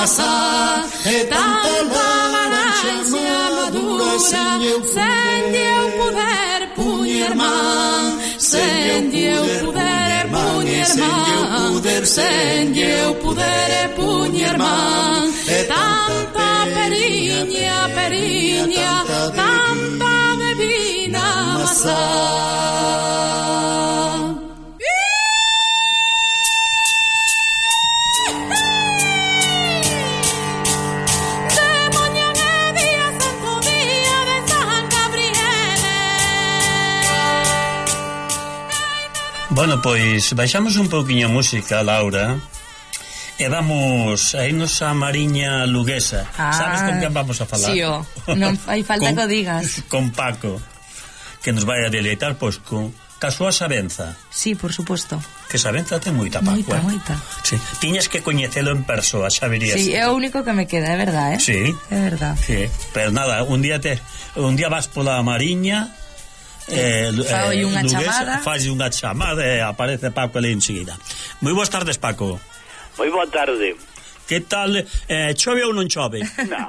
maçã, é tanta laranxa madura, sem eu poder, punha irmã, sem eu poder, punha irmã, sem eu poder, punha irmã, é tanta perinha, perinha, tanta bebida maçã. Bueno, pois baixamos un pouquiño a música, Laura, e vamos a irnos a Mariña Luguesa. Sabes con quen vamos a falar? Sí, non fai falta que o digas. Con Paco, que nos vai a deleitar, pois, con súa Sabenza. Sí, por suposto. Que Sabenza ten moita, Paco. Moita. Sí. Tiñas que coñecelo en persoa, xa verías. Sí, é o único que me queda, é verdad, eh? Sí. É verdad. Sí. Pero nada, un día vas pola Mariña, fai unha chamada, fai unha chamada e aparece Paco ali enseguida. Moi boas tardes, Paco. Moi boa tarde. Que tal? Chove ou non chove?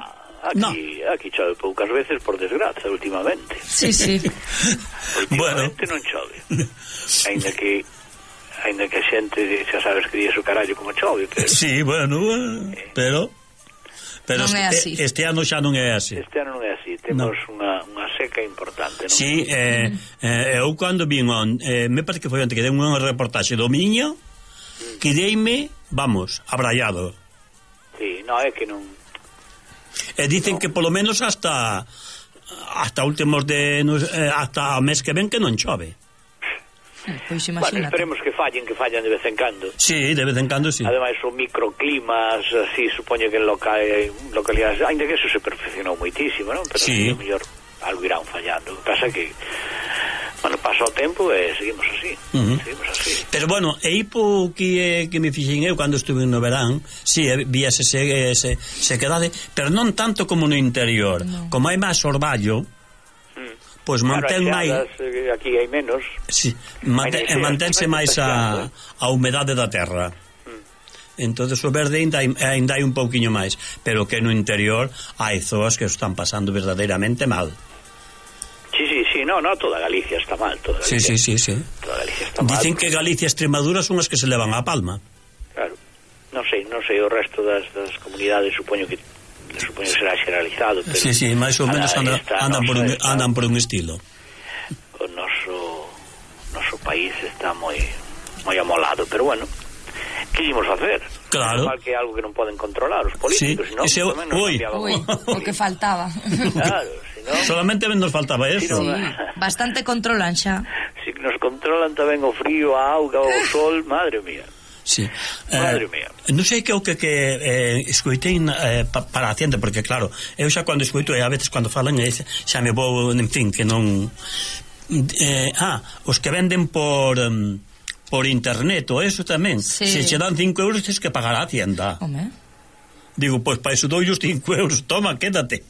Aquí chove poucas veces, por desgraza, últimamente. Sí. Últimamente non chove. Ainda que a xente xa sabes que dixe o carallo como chove, pero... Sí, bueno, pero non é así. Este ano xa non é así. Este ano non é así. Temos unha seca importante, non? Sí, eu cando vin me parece que foi onte que dei unha reportaxe do Miño, que deime, vamos, abraiado. Sí, non, é que non... E dicen que polo menos hasta últimos hasta o mes que ven que non chove. Pois Bueno, imagínate. esperemos que fallen de vez en cando. Sí, de vez en cando, sí. Ademais, son microclimas, así, supoño que en localidades, ainda que eso se perfeccionou moitísimo, non? Pero sí, mellor algo irán fallando. O que pasa que, bueno, pasa o tempo e seguimos así. Seguimos así. Pero bueno, e ipo que me fixen eu cando estuve no verán, sí, víase sequedade, pero non tanto como no interior. No. Como hai máis orballo, pois mantén máis, aquí hai menos. Sí, mantense máis a humedade da terra. Entonces o verde ainda hai un pouquiño máis, pero que no interior hai zoas que están pasando verdadeiramente mal. Sí, no, toda Galicia está mal, toda Galicia. Sí. Toda Galicia está mal. Dicen que Galicia e Extremadura son as que se levan a palma. Claro. Non sei o resto das comunidades, supoño que será xeralizado, pero sí, máis ou menos andan por un estilo. O noso país está moi amolado, pero bueno, que ímos facer? Claro. Igual que algo que non poden controlar os políticos, sí. Non? O que faltaba. Claro, senón... Solamente nos faltaba eso. Sí, bastante controlan xa. Si nos controlan tamén o frío, a auga, o sol, madre mía. Sí. Madre mía. Non sei que o que escoitei para a Hacienda, porque claro, eu xa cando escoito a veces cando falan xa me vou, en fin, que non os que venden por internet ou eso tamén, se che dan 5 euros tens que pagar a Hacienda. Digo, pois para eso dou os 5 euros, toma, quédate.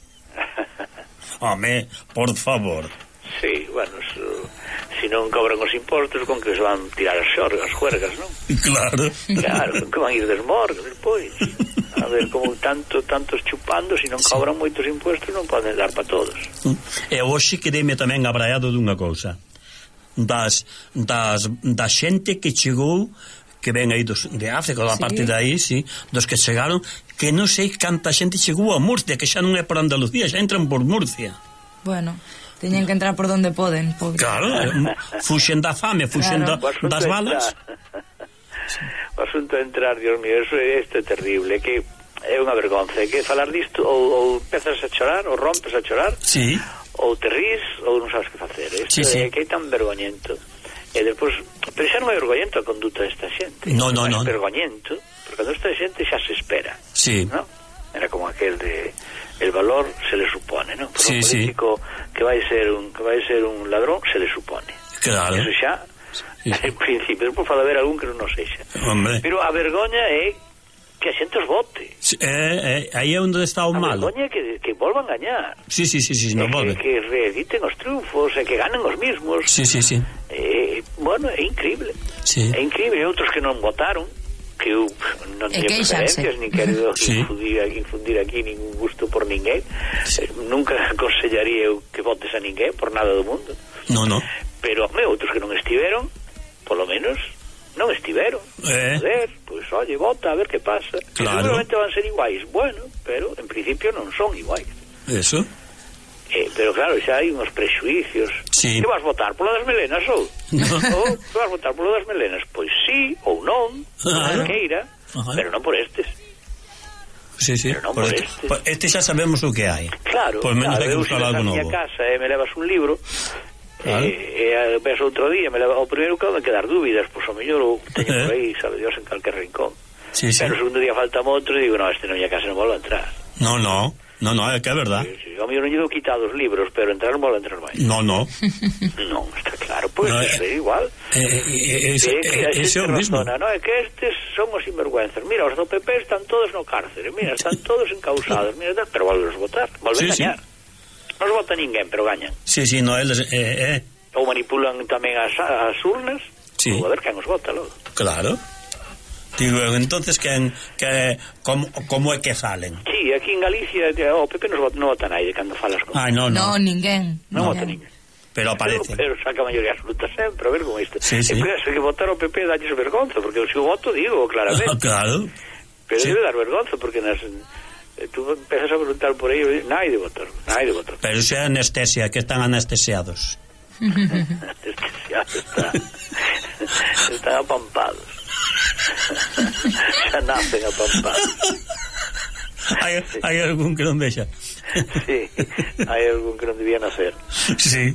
Home, por favor. Sí, bueno, se non cobran os impostos, con que se van tirar as juergas, non? Claro, que van ir desmorgas despois. A ver, como tantos chupando, se non cobran moitos impostos non poden dar para todos. E hoxe quedeme tamén abraiado dunha cousa, da xente que chegou, que ven aí de África, da parte de aí, sí, dos que chegaron, que non sei canta xente chegou a Murcia, que xa non é por Andalucía, xa entran por Murcia. Bueno, teñen que entrar por donde poden, pobre. Claro, fuxen da fame, fuxen das balas. O asunto de entrar, Dios mío, isto é terrible, que é unha vergonza, que falar disto ou empezas a chorar, ou rompes a chorar, sí, ou te rís, ou non sabes que facer. Isto é que é tan vergoñento. E depois, pero xa non é vergoñento a conduta desta xente. No. É vergoñento, porque cando esta xente xa se espera. Sí. ¿No? Era como aquel de el valor se le supone, ¿no? Por sí, un político que vai ser un ladrón se le supone. Claro. Eso xa, en principio, por falar ver algún que non nos sexa. Hombre. Pero a vergoña é que a xente os vote. Aí é onde está o malo. A vergoña é que volvan a gañar. Sí, non volve. Que reediten os triunfos, e que ganen os mismos. Sí. Bueno, é increíble. Sí. É increíble. Outros que non votaron, que eu non teño preferencias, nin quero infundir aquí ningún gusto por ninguén. Nunca aconsellaría eu que votes a ninguén por nada do mundo. No. Pero, outros que non estiveron, polo menos non estiveron. Poder, pois, oye, vota a ver que pasa. Claro. Seguramente van ser iguais. Bueno, pero en principio non son iguais. Eso. Pero claro, xa hai uns prexuicios. Sí. Que vas votar polo das melenas ou? Ou que vas votar polo das melenas? Pois sí ou non, queira, pero non por estes. Sí. Pero non por estes. Este xa sabemos o que hai. Claro, Por menos hai que buscar algo novo. Eu casa me levas un libro, ves outro día, o primeiro que me quedar dúbidas, pois o mellor o teño por aí, sabe Dios, en calquer rincón. Sí. Pero o segundo día faltame outro e digo, no, este non ia casa, non volvo a entrar. No, é que é verdad. Sí. A mí non llevo quitado os libros, pero entrar non volvo a entrar máis. No. Non, está claro, pois é igual. Ese é o mismo. No, é que estes somos sinvergüenzas. Mira, os do PP están todos no cárcere, mira, están todos encausados, mira, pero volven a votar, volven a gañar. Non os vota ninguén, pero gañan. Sí, no, eles... Ou manipulan tamén as urnas, ou a ver quen os vota logo. Claro. Digo, entonces como é que salen? Sí, aquí en Galicia o PP non vota naide cando falas con... No, ninguén. Non vota ninguén. Pero aparece. Pero saca a maioría absoluta sempre, a ver con isto. Sí. E penso que votar o PP dalles vergonza, porque se o voto digo claramente. Claro. Pero debe dar vergonza, porque tú empezas a preguntar por aí, naide votar. Pero se é anestesia, que están anestesiados. Anestesiados, están apampados. Xa nacen apampados. Hai algún que non deixa. Sí, hai algún que non debía nacer. Sí.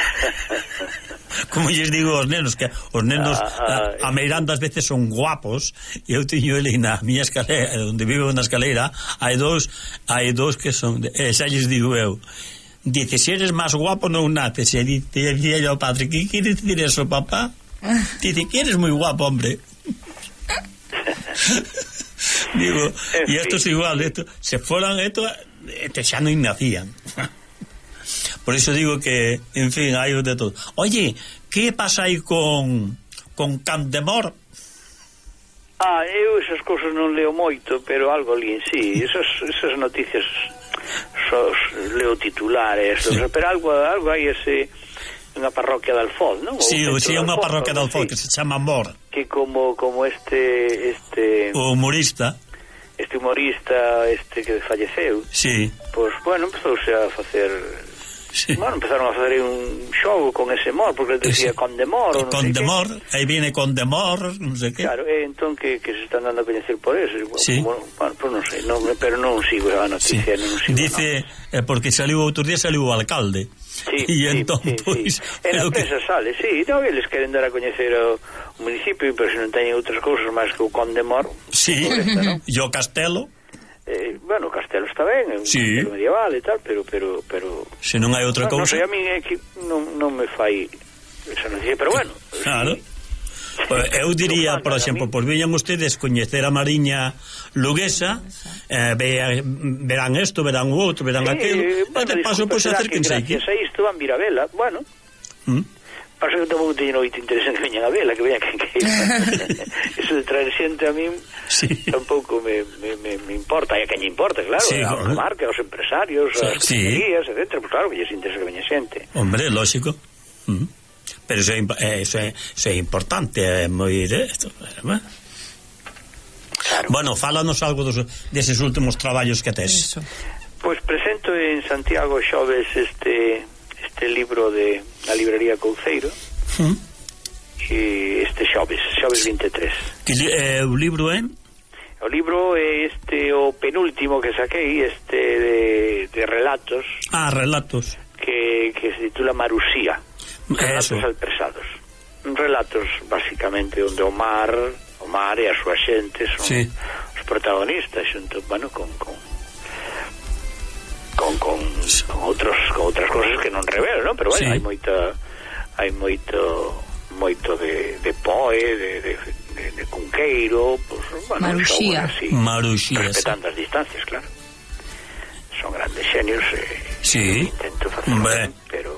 Como lles digo aos nenos, que os nenos a meirando as veces son guapos, e eu teño ele na miña escalera, onde vivo na escalera, hai dous que son, xa lles digo eu, dice, se eres máis guapo non naces, e dice ao padre, que quere decir eso, papá? Dice, que eres moi guapo, hombre. Digo, y esto es igual, se fueran ya no nacían. Por eso digo que, en fin, hay de todo. Oye, ¿qué pasa aí con Candemor? Eu esas cousas non leo moito, pero algo li en sí. Esas noticias leo titulares, sí. Pero algo hai unha parroquia de Alfoz, non? Sí, unha parroquia de Alfoz que se chama Mor. Que como este o humorista que falleceu. Sí. Pois, bueno, empezouse a facer... Sí. Bueno, empezaron a facer un xogo con ese Mor, porque decía Condemor, ou non sei que. Condemor, aí viene Condemor, non sei que. Claro, entón que se están dando a coñecer por eso. Sí. Bueno, pues non sei, pero non sigo a noticia, sí. Non sigo. Dice, porque saliu outro día, saliu o alcalde. Sí, e entón, pois... En a prensa sale, sí, non, eles queren dar a coñecer o municipio, pero se non teñen outras cousas máis que o Condemor. Sí, e o Castelo. Bueno, o Castelo está ben, é un castelo medieval e tal, pero se non hai outra cousa. Non sei, a mí é que non me fai esa noticia, pero bueno. Claro. Sí. Eu diría, por exemplo, pois veñan ustedes coñecer a Mariña Luguesa, verán isto, verán o outro, verán aquilo, e de paso, pois, acérquense aquí. Gracias a isto van vir a vela, bueno. Pasa que tampouco teñen moito interés en que veñan a vela, que veñan que eso de traer xente a mí tampouco me importa, e a quen lle importa, claro, a marca, aos empresarios, as compañías, etc. Pues claro que lles interesa que veña xente. Hombre, lógico. Pero eso é importante, é moi esto, claro. Bueno, fálanos algo deses últimos traballos que tes. Pois presento en Santiago xoves este libro de la librería Couceiro, e este xoves 23. O libro é? O libro é o penúltimo que saquei, de relatos. Relatos. Que se titula Marusía. Relatos alpresados. Relatos, basicamente, onde o mar e a súa xente son os protagonistas, xunto, bueno, con outras cosas que non revelo, non? Pero bueno, hai moito de Poe, de Cunqueiro, pues, bueno, Maruxía, respetando as distancias, claro. Son grandes xenios, intento facer, pero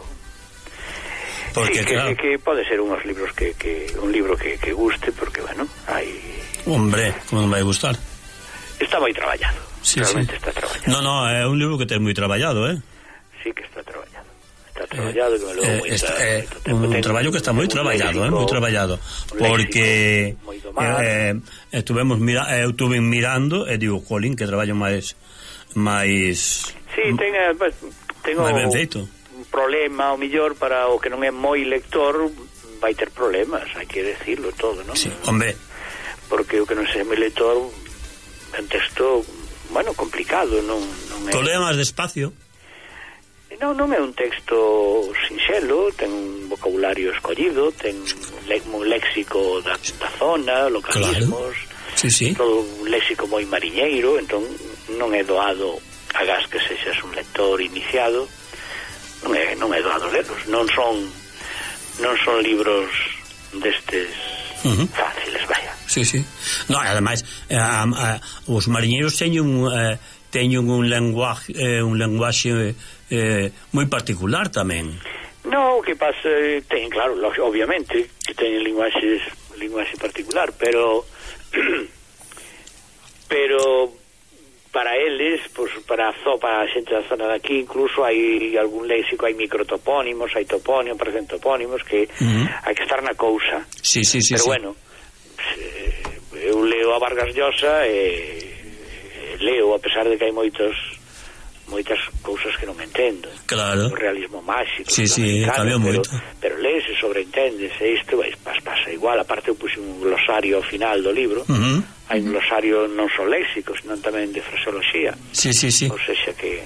porque, sí, que pode ser un libro que guste, porque bueno, hai Hombre, como non vai gustar? Está moi traballado. Sí, realmente está traballado. No, é un libro que ten moi traballado, Sí que está traballado. Está traballado, que me levou moito tempo. Un traballo que está moi traballado, moi traballado, porque eu estuve mirando e digo, jolín, que traballo máis sí, tengo ben feito. Un problema, o mellor, para o que non é moi lector, vai ter problemas, hai que decirlo todo, non? Sí, hombre. Porque o que non sei moi lector é un texto, bueno, complicado, non é... Problemas de espacio. Non é un texto sinxelo, ten un vocabulario escollido, ten un léxico da zona, localismos, claro. Sí. Todo un léxico moi mariñeiro, entón non é doado, agás que sexas un lector iniciado, non é doado lelos, non son libros destes fáciles, vaya. Sí. No, ademais, os mariñeiros teñen un lenguaxe moi particular tamén. No, o que pasa, ten, claro, obviamente, que teñen linguaxe particular, pero para eles, pues, para a xente da zona daqui, incluso hai algún léxico, hai microtopónimos, hai topónimos, parecen topónimos, que hai que estar na cousa. Sí. Pero bueno, eu leo a Vargas Llosa e leo, a pesar de que hai moitas cousas que non me entendo. Claro. O realismo máxico. Sí, cambia moito. Pero lees e sobreentendes, e isto pasa igual. Aparte eu puse un glosario ao final do libro. Hai un glosario non só léxico, senón tamén de fraseoloxía. Sí. Ou seja, que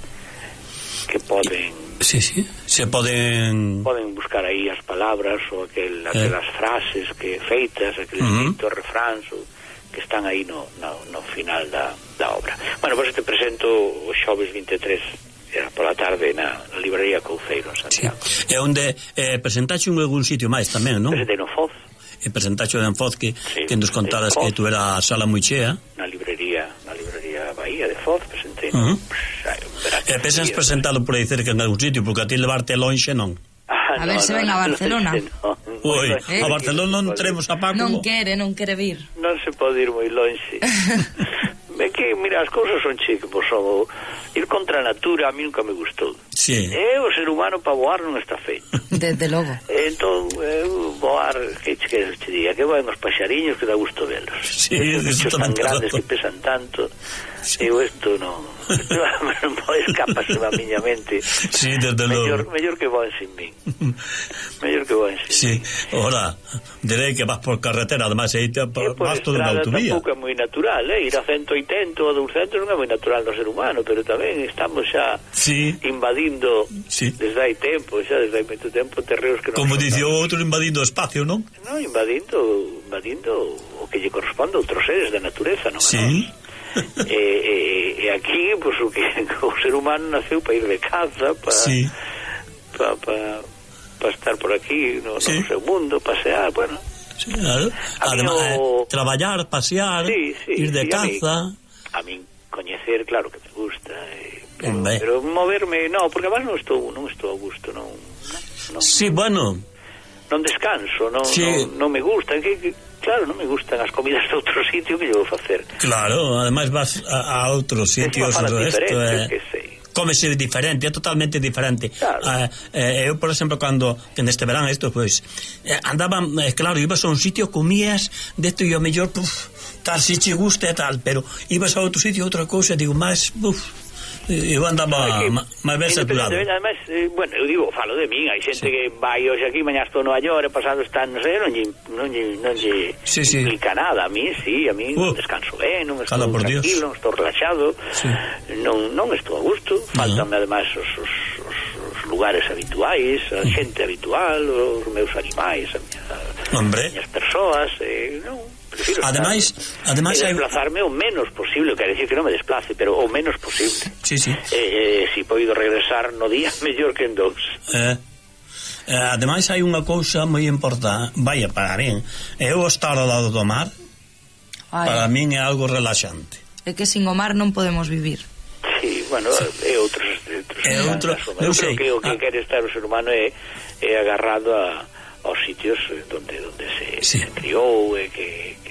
poden... Sí, se poden buscar aí as palabras ou aquelas frases que feitas, aqueles ditos, refráns, que están aí no final da obra. Bueno, pois te presento o xoves 23 pola tarde na librería Couceiro en Santiago. E onde presentaxe en algún sitio máis tamén, non? Presentei no Foz. E presentaxe en Foz que nos contadas que tu era a sala moi chea. Na librería Bahía de Foz presentei. E pensas presentalo por aí cerca en algún sitio, porque a ti levarte lonxe non. A ver se ven a Barcelona. Ui, a Barcelona non teremos a Paco. Non quere vir. Non se pode ir moi longe. É que, mira, as cousas son chiquimos, ir contra a natura a mí nunca me gustou. Sí. O ser humano para voar non está feito. Desde logo. Entón, voar, que che diga, que voen os paxariños que dá gusto velos. Sí, bichos tan grandes que pesan tanto. Eu isto non escapase a miña mente. Sí, desde logo. Mellor que voen sin min. Mellor que voen sin min. Sí, ora, direi que vas por carretera, ademais aí vas todo na autovía. Tampouco é moi natural, ir a 180 ou a 200 non é moi natural no ser humano, pero tamén estamos xa invadindo desde hai tempo, xa desde hai moito tempo terreos que non... Como dice o outro, invadindo o espacio, non? Non, invadindo o que lle corresponde a outros seres da natureza, non? Sí. E aquí, pues, o ser humano naceu para ir de caza, para estar por aquí no seu mundo, pasear, bueno. Sí, claro. Además, traballar, pasear, ir de caza. A min coñecer, claro que me gusta, pero moverme, no, porque además non estou a gusto, non. Sí, bueno. Non descanso, non me gusta, claro, non me gustan as comidas de outro sitio, que eu vou facer. Claro, ademais vas a outros sitios, cómese diferente, é totalmente diferente. Claro. Eu, por exemplo, cando neste verán isto, pois andaba, claro, ibas a un sitio, comías desto e o mellor, tal, si che gusta e tal, pero ibas a outro sitio, outra cousa, digo, máis, eu andaba máis ben saturado. Además, bueno, eu digo, falo de min, hai xente que vai hoxe aquí, mañá estou no Nova York, pasado está, non sei, non lle implica nada. A mí non descanso ben, non estou tranquilo, non estou relaxado, non estou a gusto, faltanme ademais os lugares habituais, a xente habitual, os meus animais, as miñas persoas, non... Ademais desplazarme o menos posible, quer decir que non me desplace, pero o menos posible. Si poido regresar no día, mellor que en 2. Ademais hai unha cousa moi importante, vaya, para min, eu estar ao lado do mar, para min é algo relaxante. É que sin o mar non podemos vivir. Sí, bueno, é outro. Eu creo que o que quere estar o ser humano é agarrado aos sitios donde se criou, que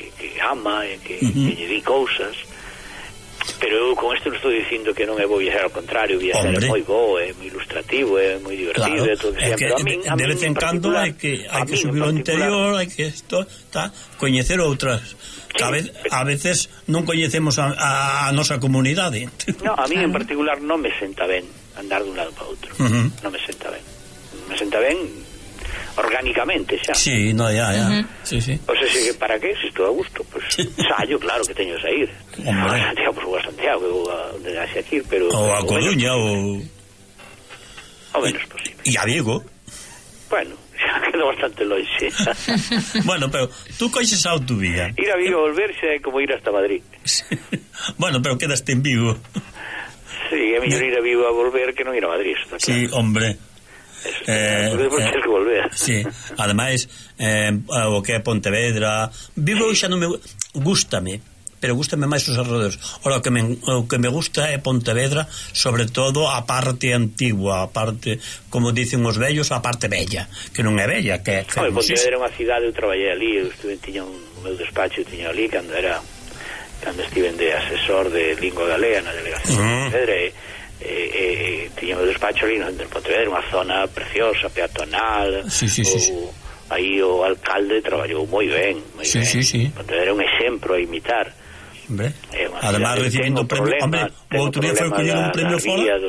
ama e que lle di cousas. Pero eu con isto non estou dicindo que non é bo viaxar, ao contrario, viaxar é moi bo, é moi ilustrativo, é moi divertido, claro, é todo que pero de vez en cando hai que subir ao interior, hai que coñecer outras que a veces non coñecemos a nosa comunidade. No, a mí en particular non me senta ben andar dun lado para outro, non me senta ben, me senta ben orgánicamente xa. Sí, no, ya. Sí. O sea, si que para qué, si estou a gusto, pues ensayo, claro que teño que sair. A Santiago, por a Santiago, ou a onde haxe aquí, pero ou a Coruña, ou menos posible. E a Vigo. Bueno, xa quedo bastante longe. Bueno, pero tú coixes a autovía. Ir a Vigo a volver xa é como ir hasta Madrid. Bueno, pero quedaste en Vigo. Sí, é mellor ir a Vigo a volver que non ir a Madrid, está claro. Sí, hombre. Depois tens que volver. Sí, ademais o que é Pontevedra, Vigo xa non me gústame, pero gústame máis os arredores. Ora, o que me gusta é Pontevedra, sobre todo a parte antigua, a parte, como dicen os vellos, a parte bella, que non é bella, que é Pontevedra é unha cidade, eu traballei ali, eu tiña o meu despacho, tiña ali cando estive de asesor de lingua galega na delegación de Pontevedra, tiña o despacho ali no Pontevedra, unha zona preciosa, peatonal. Sí. Aí o alcalde traballou moi ben, sí. Pontevedra é un exemplo a imitar. Hombre, además recibindo un premio, hombre, o outro día foi collido un premio fora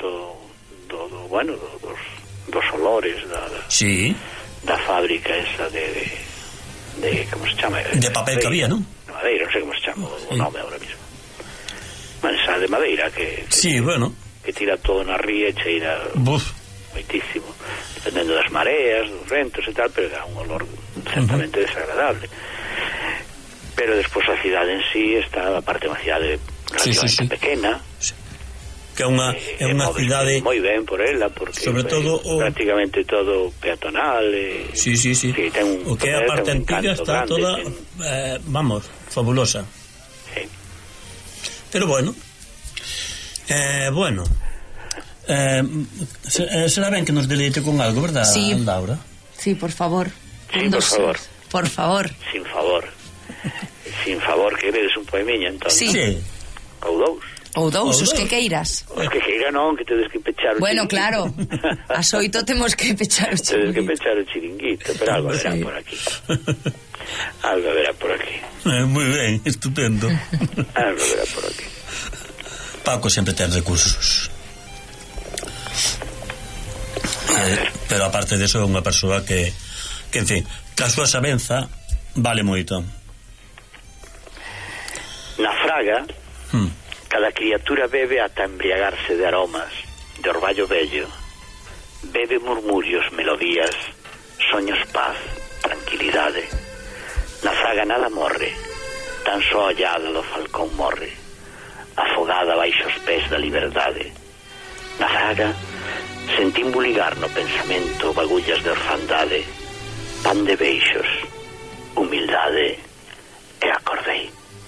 dos olores da fábrica esa de como se chama? De papel que había, non? De madeira, non sei como se chama o nome ahora mismo. Esa de madeira que sí, bueno, que tira todo na ría e cheira moitísimo, dependendo das mareas, dos ventos e tal, pero dá un olor certamente desagradable. Pero despois a cidade en sí está, aparte unha cidade relativamente pequena, que é unha cidade moi ben por ela, porque sobre todo prácticamente todo peatonal, sí. Ten o que é a parte antiga está toda vamos, fabulosa. Sí. Pero bueno, será ben que nos deleite con algo, verdad, sí. Laura? Sí, por favor. Sí, por favor. Por favor. Sin favor, que vedes un poemiña, entón. Sí. Ou dous, os que queiras. Os que queira non, que tedes que pechar o bueno, chiringuito. claro, as 8 temos que pechar o chiringuito. Tedes que pechar o chiringuito, pero algo verá por aquí. Algo verá por aquí. Moi ben, estupendo. Algo verá por aquí. Paco sempre ten recursos. Pero aparte de eso é unha persoa que en fin, que a súa sabenza vale moito. Na Fraga cada criatura bebe ata embriagarse de aromas, de orballo vello, bebe murmurios, melodías, soños, paz, tranquilidade. Na Fraga nada morre, tan só a ollada do falcón morre, afogada baixo os pés da liberdade. Na Fraga sentín buligar no pensamento bagullas de orfandade, pan de beixos, humildade, e acordei.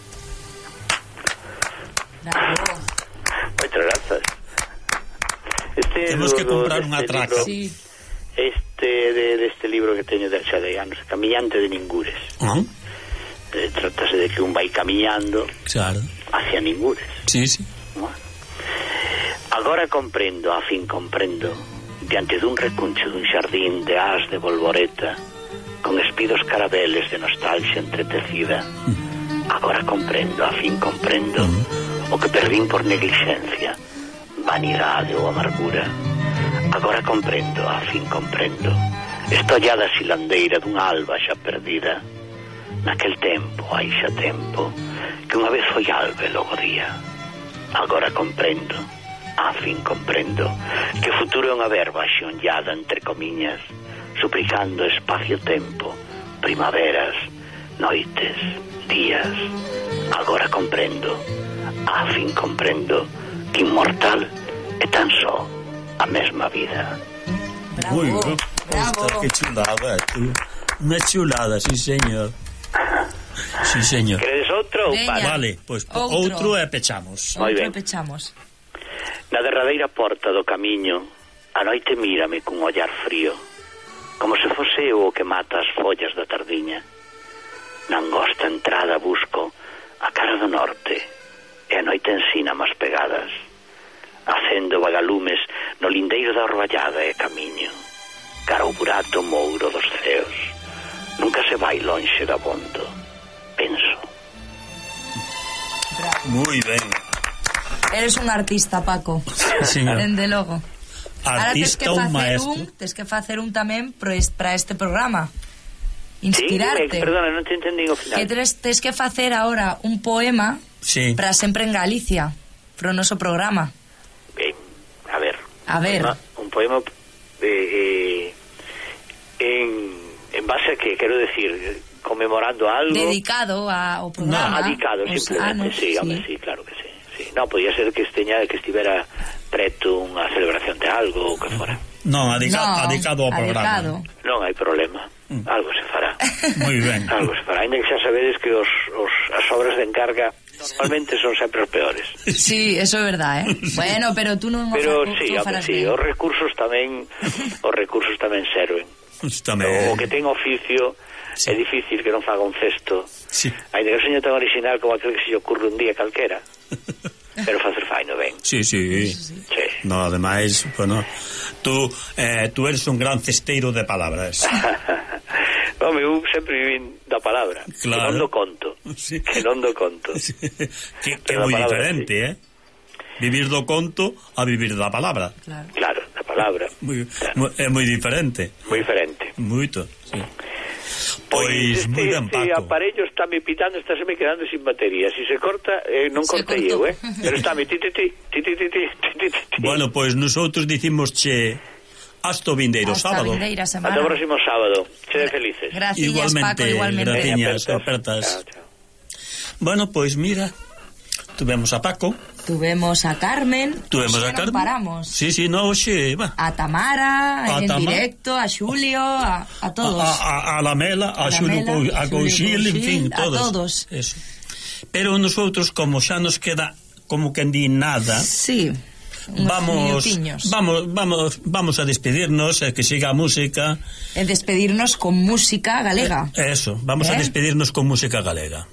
Bravo. Moitas grazas. Temos que comprar unha traca. Sí. Deste libro que teño de xa de anos, Camiñante de Ningures. Trátase de que un vai camiñando hacia Ningures. Sí. Bueno. Agora comprendo, a fin comprendo, diante dun recuncho dun xardín de ás de bolboreta, con espidos carabeles de nostalgia entretecida. Agora comprendo, a fin comprendo, o que perdín por negligencia, vanidade ou amargura. Agora comprendo, a fin comprendo, esta ollada silandeira dunha alba xa perdida. Naquel tempo, hai xa tempo, que unha vez foi alba e logo día. Agora comprendo, a fin comprendo, que o futuro é unha verba xonllada entre comiñas, suplicando espacio-tempo, primaveras, noites, días. Agora comprendo, a fin comprendo, que inmortal é tan só a mesma vida. Bravo, bravo. Que chulada, tú. Unha chulada, sí, señor. Sí, señor. Queredes outro? Vale, pois outro e pechamos. Outro e pechamos. Na derradeira porta do camiño, a noite mírame cun ollar frío, como se fose eu o que mata as follas da tardiña. Na angosta entrada busco a cara do norte, e a noite ensina más pegadas. Acendo vagalumes no lindeiro da orballada e camiño, cara ao burato mouro dos ceos. Nunca se vai lonxe da bondo, penso. Moi ben. Eres un artista, Paco. Sí, dende logo. Artista ou maestro. Tes que facer un tamén para este programa. Inspirarte. Sí, perdona, non te entendí ao final. Que tes que facer ahora un poema para sempre en Galicia, pro noso programa. A ver. Un poema en base a que, quero decir, conmemorando algo... Dedicado ao programa. Dedicado, simplemente, sí, claro que sí. Non, podía ser que estivera preto unha celebración de algo ou que fora. Non, dedicado ao programa. Non hai problema. Algo se fará. Moi ben. Algo se fará. Ainda que xa sabedes que as obras de encarga normalmente son sempre os peores. Sí, eso é verdad, Bueno, pero tú non farás sí, ben. os recursos tamén serven. O que ten oficio é difícil que non faga un cesto. Ainda que seña tan original como aquel que se lle ocurre un día calquera. Pero facer faino ben. Sí. No, ademais, bueno, tú eres un gran cesteiro de palabras. Home, eu sempre vivín da palabra. Claro. Que non do conto. Sí. Que é moi diferente, Vivir do conto a vivir da palabra. Claro, da palabra. É moi diferente. Moi diferente. Moito, sí. Pois moi ben, Paco. Este aparello está me pitando, está se me quedando sin batería. Si se corta, non cortei eu, Pero está me ti. Bueno, pois nosotros dicimosche hasta o vindeiro sábado. Hasta o próximo sábado. Sede felices. Gracias, Paco, igualmente. Graciñas, apertas. Bueno, pois mira, tuvemos a Paco. Tuvemos a Carmen. Non paramos. Sí, no, oxe, va. A Tamara, en directo, a Xulio, a todos. A Lamela, a Xulio, a Couchil, en fin, todos. A todos. Eso. Pero nosotros, como xa nos queda como que di nada... Sí, vamos a despedirnos, que siga a música. Despedirnos con música galega. Eso, vamos a despedirnos con música galega.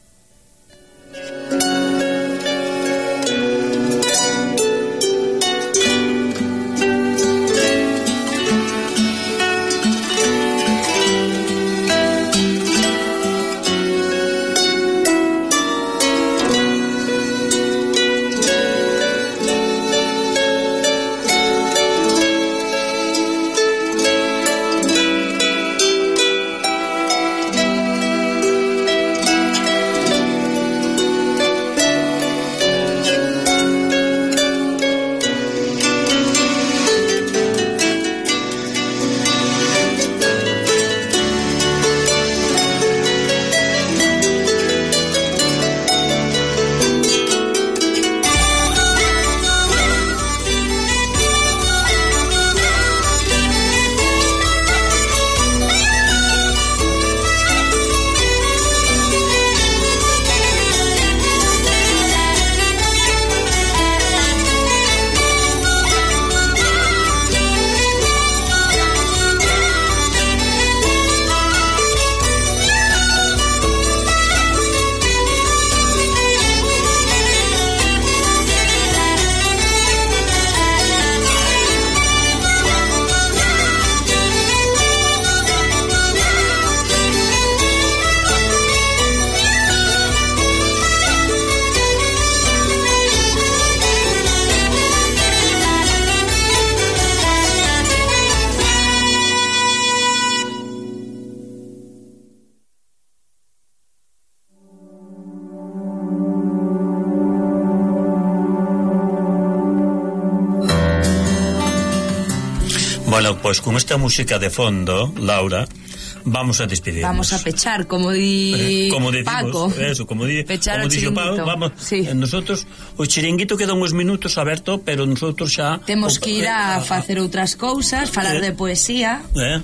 Bueno, pues con esta música de fondo, Laura, vamos a despedirnos. Vamos a pechar, como di Paco. Eso, como di Paco, vamos, sí. Nosotros, o chiringuito queda uns minutos aberto, pero nosotros xa... Temos que ir a facer outras cousas, falar de poesía.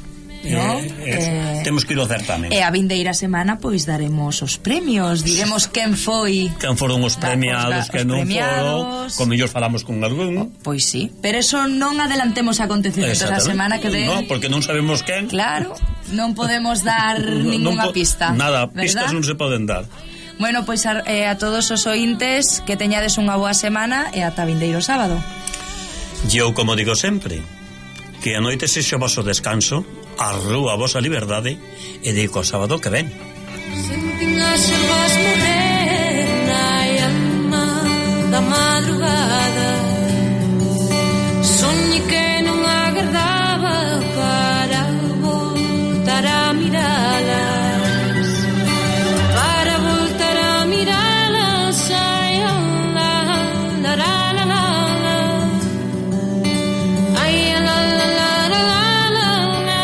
¿no? Temos que ir ao certamen. E a vindeira semana pois daremos os premios, diremos quen foron os premiados, que non foron, con mellor falamos con algún. Pois sí, pero eso non adelantemos acontecementos da semana que ven. No, porque non sabemos quen. Claro. non podemos dar ninguna pista. Nada, ¿verdad? Pistas non se poden dar. Bueno, pois a todos os ointes que teñades unha boa semana e ata vindeiro sábado. Eu, como digo sempre, que a noite sexa o vosso descanso, a rúa a vosa liberdade, e digo o sábado que ven. Sentín as selvas morrer na alma da madrugada, soñe que non agardaba para voltar a miralas, para voltar a miralas, ai, la, la, la, la, la, ai, la, la, la, la, la, la.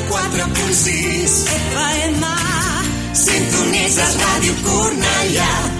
FM, sintonitzes Ràdio Cornellà.